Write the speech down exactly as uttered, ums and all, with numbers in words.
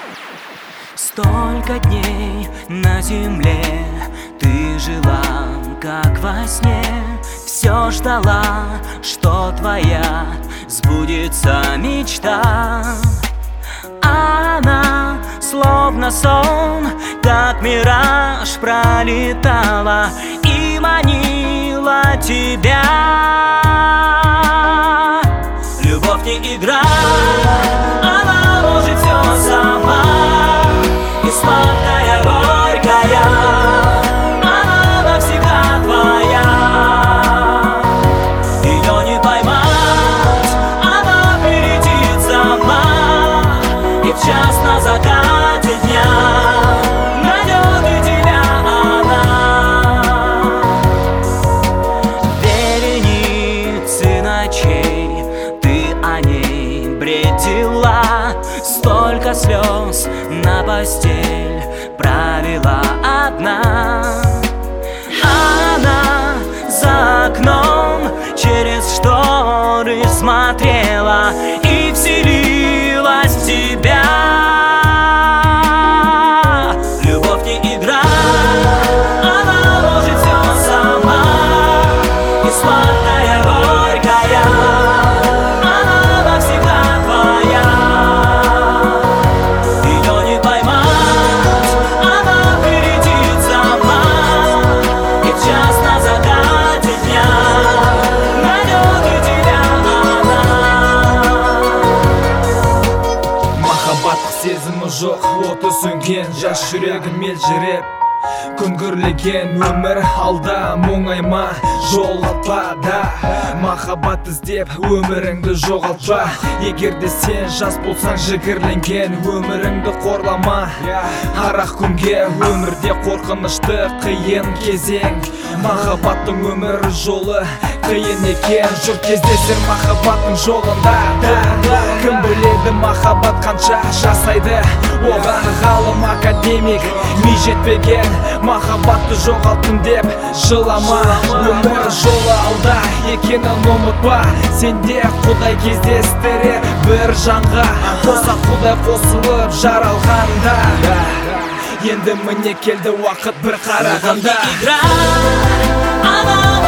Столько дней на земле ты жила, как во сне. Все ждала, что твоя сбудется мечта. А она, словно сон, как мираж, пролетала и манила тебя. Любовь не игра, она может все сама. И сладкая, горькая, она навсегда твоя. Ее не поймать, она полетит сама. И в час на закате дня найдет и тебя она. Вереницы ночей ты о ней бредила. Столько слез на постель провела одна. Она за окном через шторы смотрела и вселилась в тебя. Любовь не игра, она может все сама. И сладкая, горькая, она навсегда твоя. Ее не поймать, она прилетит сама. И в час на закате дня найдет и тебя она. Махаббаттық сезімі жоқ, оты сөнген жас жүрегім елжіреп. Күңгірлеген өмір алда, мұңайма, жолатпа да. Махаббат іздеп өміріңді жоғалтпа. Егерде сен жас болсаң, жігерленген өміріңді қорлама. Арақ күнге өмірде қорқынышты қиын кезең. Махаббаттың өмір жолы қиын екен. Жұрт кездесер махаббаттың жолында. Кім біледі махаббат қанша жасайды. Оған ғалым академик ми жетпеген. Махаббатты жоғалттым деп жылама. Өмір жолы алда екенін ұмытпа. Сенде Құдай кездестірер бір жанға. Қоса Құдай қосылып жаралғанда. Енді міне келді уақыт бір қарағанда. Любовь не игра, она